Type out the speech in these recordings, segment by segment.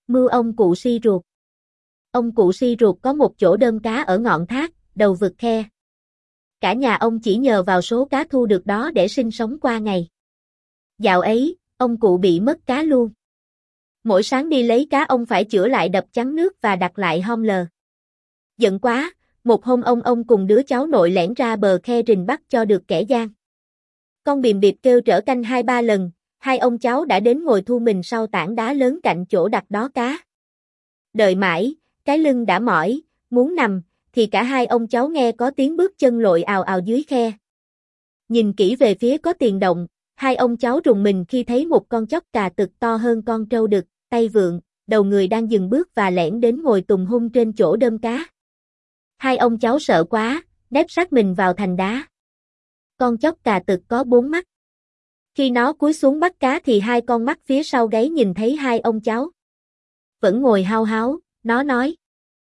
Mưu ông cụ si ruột. Ông cụ si ruột có một chỗ đơm cá ở ngọn thác, đầu vực khe. Cả nhà ông chỉ nhờ vào số cá thu được đó để sinh sống qua ngày. Dạo ấy, ông cụ bị mất cá luôn. Mỗi sáng đi lấy cá ông phải chữa lại đập chắn nước và đặt lại hom lờ. Giận quá, một hôm ông cùng đứa cháu nội lẻn ra bờ khe rình bắt cho được kẻ gian. Con bìm bịp kêu trở canh 2-3 lần, hai ông cháu đã đến ngồi thu mình sau tảng đá lớn cạnh chỗ đặt đó cá. Đợi mãi, cái lưng đã mỏi, muốn nằm, thì cả hai ông cháu nghe có tiếng bước chân lội ào ào dưới khe. Nhìn kỹ về phía có tiền động, hai ông cháu rùng mình khi thấy một con chóc cà tực to hơn con trâu đực, tay vượn, đầu người đang dừng bước và lẻn đến ngồi tùng hung trên chỗ đơm cá. Hai ông cháu sợ quá, nép sát mình vào thành đá. Con chóc cà tực có 4 mắt. Khi nó cúi xuống bắt cá thì hai con mắt phía sau gáy nhìn thấy hai ông cháu. Vẫn ngồi hao háo, nó nói.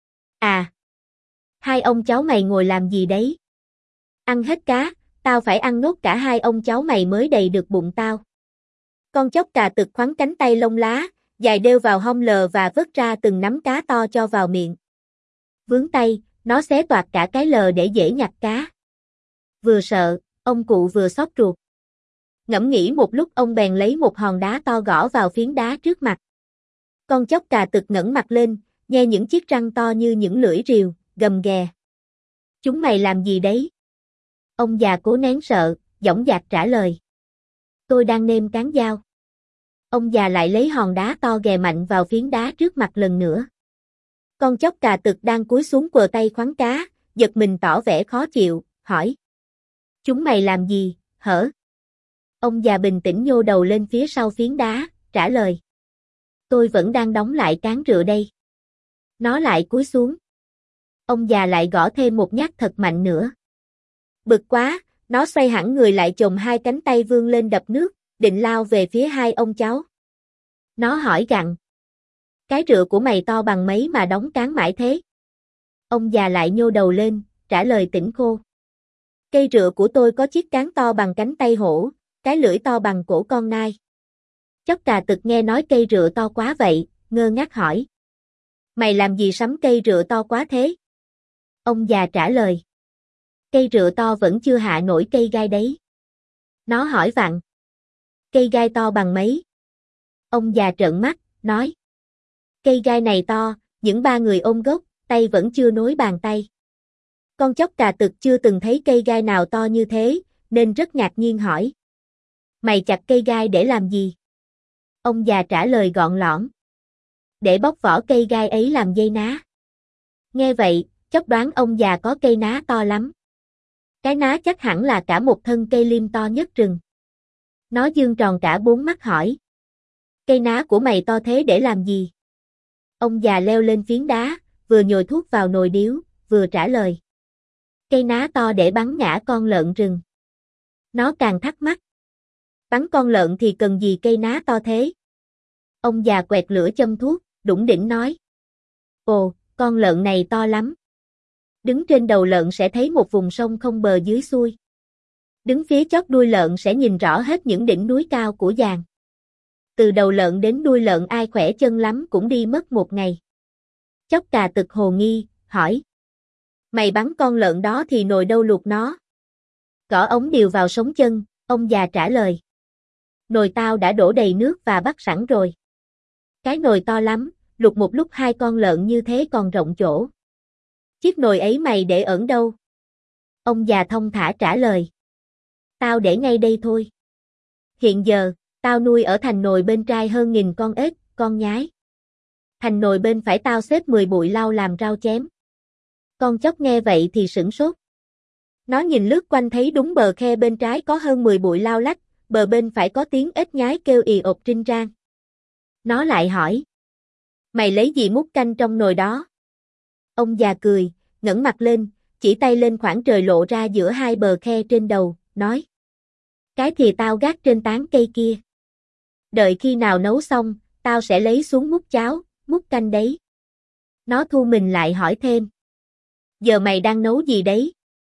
À! Hai ông cháu mày ngồi làm gì đấy? Ăn hết cá, tao phải ăn nốt cả hai ông cháu mày mới đầy được bụng tao. Con chóc cà tực khoắn cánh tay lông lá, dài đeo vào hông lờ và vớt ra từng nắm cá to cho vào miệng. Vướng tay, nó xé toạc cả cái lờ để dễ nhặt cá. Vừa sợ, ông cụ vừa xót ruột. Ngẫm nghĩ một lúc ông bèn lấy một hòn đá to gõ vào phiến đá trước mặt. Con chóc cà tực ngẩng mặt lên, nhe những chiếc răng to như những lưỡi rìu, gầm ghè. Chúng mày làm gì đấy? Ông già cố nén sợ, dõng dạc trả lời. Tôi đang nêm cán dao. Ông già lại lấy hòn đá to ghè mạnh vào phiến đá trước mặt lần nữa. Con chóc cà tực đang cúi xuống quờ tay khoắn cá, giật mình tỏ vẻ khó chịu, hỏi. Chúng mày làm gì, hở? Ông già bình tĩnh nhô đầu lên phía sau phiến đá, trả lời. Tôi vẫn đang đóng lại cán rựa đây. Nó lại cúi xuống. Ông già lại gõ thêm một nhát thật mạnh nữa. Bực quá, nó xoay hẳn người lại chồm hai cánh tay vươn lên đập nước, định lao về phía hai ông cháu. Nó hỏi gặng. Cái rựa của mày to bằng mấy mà đóng cán mãi thế? Ông già lại nhô đầu lên, trả lời tỉnh khô. Cây rựa của tôi có chiếc cán to bằng cánh tay hổ, cái lưỡi to bằng cổ con nai. Chóc cà tực nghe nói cây rựa to quá vậy, ngơ ngác hỏi. Mày làm gì sắm cây rựa to quá thế? Ông già trả lời. Cây rựa to vẫn chưa hạ nổi cây gai đấy. Nó hỏi vặn. Cây gai to bằng mấy? Ông già trợn mắt, nói. Cây gai này to, những 3 người ôm gốc, tay vẫn chưa nối bàn tay. Con chóc cà tực chưa từng thấy cây gai nào to như thế, nên rất ngạc nhiên hỏi. Mày chặt cây gai để làm gì? Ông già trả lời gọn lõn. Để bóc vỏ cây gai ấy làm dây ná. Nghe vậy, chóc đoán ông già có cây ná to lắm. Cái ná chắc hẳn là cả một thân cây liêm to nhất rừng. Nó dương tròn cả 4 mắt hỏi. Cây ná của mày to thế để làm gì? Ông già leo lên phiến đá, vừa nhồi thuốc vào nồi điếu, vừa trả lời. Cây ná to để bắn ngã con lợn rừng. Nó càng thắc mắc. Bắn con lợn thì cần gì cây ná to thế? Ông già quẹt lửa châm thuốc, đủng đỉnh nói. Ồ, con lợn này to lắm. Đứng trên đầu lợn sẽ thấy một vùng sông không bờ dưới xuôi. Đứng phía chót đuôi lợn sẽ nhìn rõ hết những đỉnh núi cao của giàng. Từ đầu lợn đến đuôi lợn ai khỏe chân lắm cũng đi mất 1 ngày. Chóc cà tực hồ nghi, hỏi. Mày bắn con lợn đó thì nồi đâu luộc nó? Gõ ống điều vào sống chân, ông già trả lời. Nồi tao đã đổ đầy nước và bắt sẵn rồi. Cái nồi to lắm, luộc một lúc 2 con lợn như thế còn rộng chỗ. Chiếc nồi ấy mày để ẩn đâu? Ông già thông thả trả lời. Tao để ngay đây thôi. Hiện giờ, tao nuôi ở thành nồi bên trai hơn 1000 con ếch, con nhái. Thành nồi bên phải tao xếp 10 bụi lau làm rau chém. Con chóc nghe vậy thì sửng sốt. Nó nhìn lướt quanh thấy đúng bờ khe bên trái có hơn 10 bụi lau lách, bờ bên phải có tiếng ếch nhái kêu ì ộp rinh rang. Nó lại hỏi. Mày lấy gì múc canh trong nồi đó? Ông già cười, ngẩng mặt lên, chỉ tay lên khoảng trời lộ ra giữa hai bờ khe trên đầu, nói. Cái thì tao gác trên tán cây kia. Đợi khi nào nấu xong, tao sẽ lấy xuống múc cháo, múc canh đấy. Nó thu mình lại hỏi thêm. Giờ mày đang nấu gì đấy?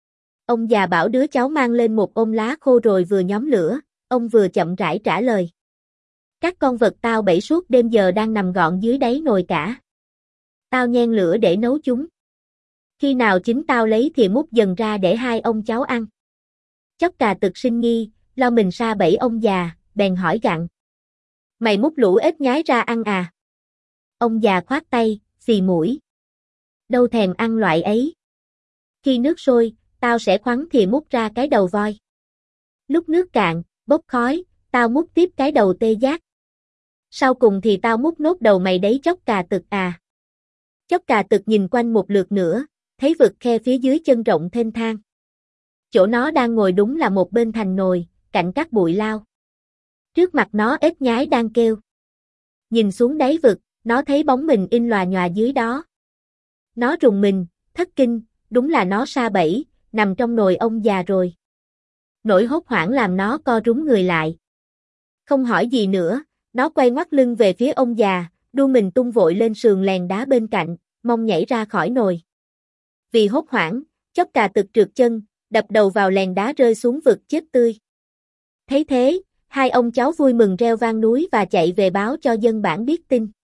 Ông già bảo đứa cháu mang lên một ôm lá khô rồi vừa nhóm lửa, ông vừa chậm rãi trả lời. Các con vật tao bẫy suốt đêm giờ đang nằm gọn dưới đáy nồi cả. Tao nhen lửa để nấu chúng. Khi nào chín tao lấy thìa múc dần ra để hai ông cháu ăn. Chốc Cà Tực sinh nghi, lo mình sa bẫy ông già, bèn hỏi gặng. Mày múc lũ ếch nhái ra ăn à? Ông già khoát tay, xì mũi. Đâu thèm ăn loại ấy. Khi nước sôi, tao sẽ khoắn thìa múc ra cái đầu voi. Lúc nước cạn, bốc khói, tao múc tiếp cái đầu tê giác. Sau cùng thì tao múc nốt đầu mày đấy Chốc Cà Tực à. Chốc Cà Tực nhìn quanh một lượt nữa, thấy vực khe phía dưới chân rộng thênh thang. Chỗ nó đang ngồi đúng là một bên thành nồi, cạnh các bụi lao. Trước mặt nó ếch nhái đang kêu. Nhìn xuống đáy vực, nó thấy bóng mình in lòa nhòa dưới đó. Nó rùng mình, thất kinh, đúng là nó sa bẫy, nằm trong nồi ông già rồi. Nỗi hốt hoảng làm nó co rúm người lại. Không hỏi gì nữa, nó quay ngoắt lưng về phía ông già, đu mình tung vội lên sườn lèn đá bên cạnh, mong nhảy ra khỏi nồi. Vì hốt hoảng, Chốc Cà Tực trượt chân, đập đầu vào lèn đá rơi xuống vực chết tươi. Thấy thế, hai ông cháu vui mừng reo vang núi và chạy về báo cho dân bản biết tin.